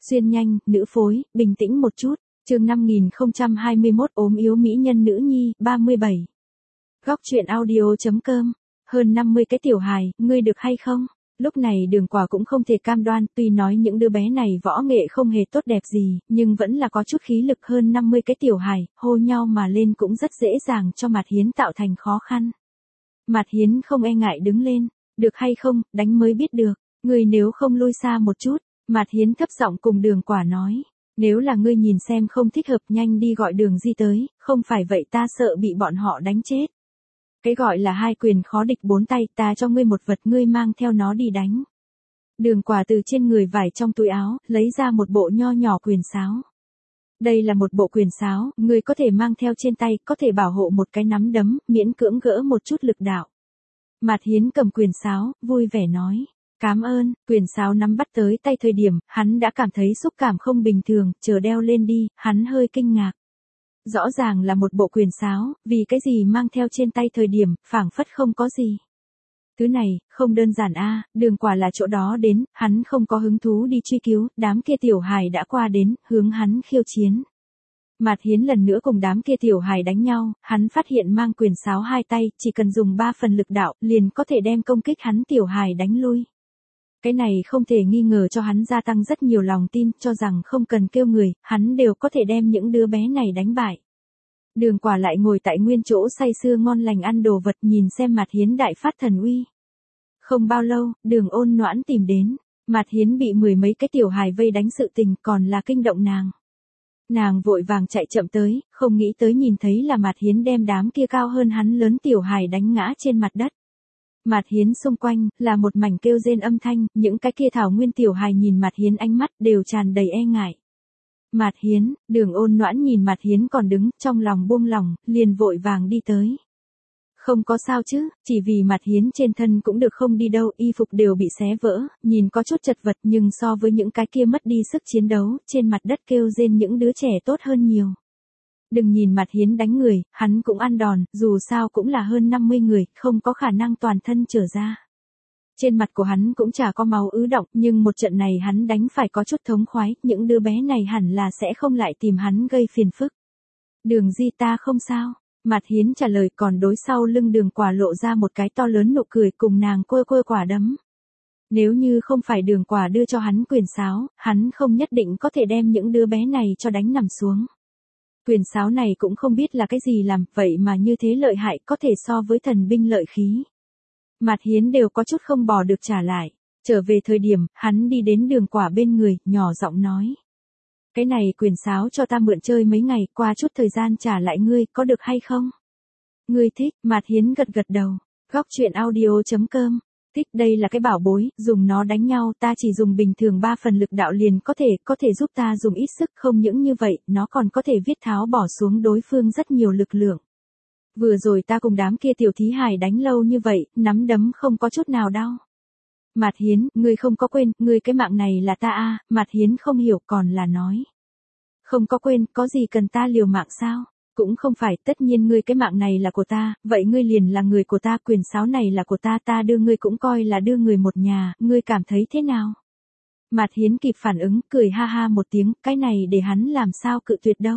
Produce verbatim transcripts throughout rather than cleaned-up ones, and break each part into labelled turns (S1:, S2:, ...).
S1: Xuyên nhanh, nữ phối, bình tĩnh một chút. Chương năm nghìn không trăm hai mươi mốt ốm yếu mỹ nhân nữ nhi, ba mươi bảy. Góc truyện audio.com. Hơn năm mươi cái tiểu hài, ngươi được hay không? Lúc này Đường Quả cũng không thể cam đoan, tuy nói những đứa bé này võ nghệ không hề tốt đẹp gì, nhưng vẫn là có chút khí lực. Hơn năm mươi cái tiểu hài, hô nhau mà lên cũng rất dễ dàng cho Mạt Hiến tạo thành khó khăn. Mạt Hiến không e ngại đứng lên, được hay không, đánh mới biết được, ngươi nếu không lui xa một chút. Mạt Hiến thấp giọng cùng Đường Quả nói, nếu là ngươi nhìn xem không thích hợp nhanh đi gọi Đường Di tới, không phải vậy ta sợ bị bọn họ đánh chết. Cái gọi là hai quyền khó địch bốn tay, ta cho ngươi một vật ngươi mang theo nó đi đánh. Đường Quả từ trên người vải trong túi áo, lấy ra một bộ nho nhỏ quyền sáo. Đây là một bộ quyền sáo, ngươi có thể mang theo trên tay, có thể bảo hộ một cái nắm đấm, miễn cưỡng gỡ một chút lực đạo. Mạt Hiến cầm quyền sáo, vui vẻ nói. Cám ơn, quyền sáo nắm bắt tới tay thời điểm, hắn đã cảm thấy xúc cảm không bình thường, chờ đeo lên đi, hắn hơi kinh ngạc. Rõ ràng là một bộ quyền sáo, vì cái gì mang theo trên tay thời điểm, phảng phất không có gì. Thứ này, không đơn giản a, Đường Quả là chỗ đó đến, hắn không có hứng thú đi truy cứu, đám kia tiểu hài đã qua đến, hướng hắn khiêu chiến. Mạt Hiến lần nữa cùng đám kia tiểu hài đánh nhau, hắn phát hiện mang quyền sáo hai tay, chỉ cần dùng ba phần lực đạo, liền có thể đem công kích hắn tiểu hài đánh lui. Cái này không thể nghi ngờ cho hắn gia tăng rất nhiều lòng tin, cho rằng không cần kêu người, hắn đều có thể đem những đứa bé này đánh bại. Đường Quả lại ngồi tại nguyên chỗ say sưa ngon lành ăn đồ vật, nhìn xem Mạt Hiến đại phát thần uy. Không bao lâu, Đường Ôn Noãn tìm đến, Mạt Hiến bị mười mấy cái tiểu hài vây đánh sự tình còn là kinh động nàng. Nàng vội vàng chạy chậm tới, không nghĩ tới nhìn thấy là Mạt Hiến đem đám kia cao hơn hắn lớn tiểu hài đánh ngã trên mặt đất. Mạt Hiến xung quanh, là một mảnh kêu rên âm thanh, những cái kia thảo nguyên tiểu hài nhìn Mạt Hiến ánh mắt đều tràn đầy e ngại. Mạt Hiến, Đường Ôn Noãn nhìn Mạt Hiến còn đứng, trong lòng buông lỏng, liền vội vàng đi tới. Không có sao chứ, chỉ vì Mạt Hiến trên thân cũng được không đi đâu, y phục đều bị xé vỡ, nhìn có chút chật vật nhưng so với những cái kia mất đi sức chiến đấu, trên mặt đất kêu rên những đứa trẻ tốt hơn nhiều. Đừng nhìn Mạt Hiến đánh người, hắn cũng ăn đòn, dù sao cũng là hơn năm mươi người, không có khả năng toàn thân trở ra. Trên mặt của hắn cũng chả có máu ứ động, nhưng một trận này hắn đánh phải có chút thống khoái, những đứa bé này hẳn là sẽ không lại tìm hắn gây phiền phức. Đường Di ta không sao. Mạt Hiến trả lời, còn đối sau lưng Đường Quả lộ ra một cái to lớn nụ cười cùng nàng quơ quơ quả đấm. Nếu như không phải Đường Quả đưa cho hắn quyền sáo, hắn không nhất định có thể đem những đứa bé này cho đánh nằm xuống. Quyền sáo này cũng không biết là cái gì làm, vậy mà như thế lợi hại, có thể so với thần binh lợi khí. Mạt Hiến đều có chút không bỏ được trả lại. Trở về thời điểm, hắn đi đến Đường Quả bên người, nhỏ giọng nói. Cái này quyền sáo cho ta mượn chơi mấy ngày, qua chút thời gian trả lại ngươi, có được hay không? Ngươi thích, Mạt Hiến gật gật đầu. Góc truyện audio.com. Thích, đây là cái bảo bối, dùng nó đánh nhau, ta chỉ dùng bình thường ba phần lực đạo liền có thể, có thể giúp ta dùng ít sức, không những như vậy, nó còn có thể viết tháo bỏ xuống đối phương rất nhiều lực lượng. Vừa rồi ta cùng đám kia tiểu thí hài đánh lâu như vậy, nắm đấm không có chút nào đau. Mạt Hiến, ngươi không có quên, ngươi cái mạng này là ta a, Mạt Hiến không hiểu còn là nói. Không có quên, có gì cần ta liều mạng sao? Cũng không phải, tất nhiên ngươi cái mạng này là của ta, vậy ngươi liền là người của ta, quyền sáo này là của ta, ta đưa ngươi cũng coi là đưa người một nhà, ngươi cảm thấy thế nào? Mạt Hiến kịp phản ứng, cười ha ha một tiếng, cái này để hắn làm sao cự tuyệt đâu.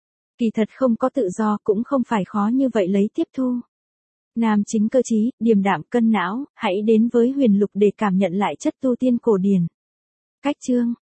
S1: Kỳ thật không có tự do, cũng không phải khó như vậy lấy tiếp thu. Nam chính cơ trí, điềm đạm cân não, hãy đến với Huyền Lục để cảm nhận lại chất tu tiên cổ điển. Cách chương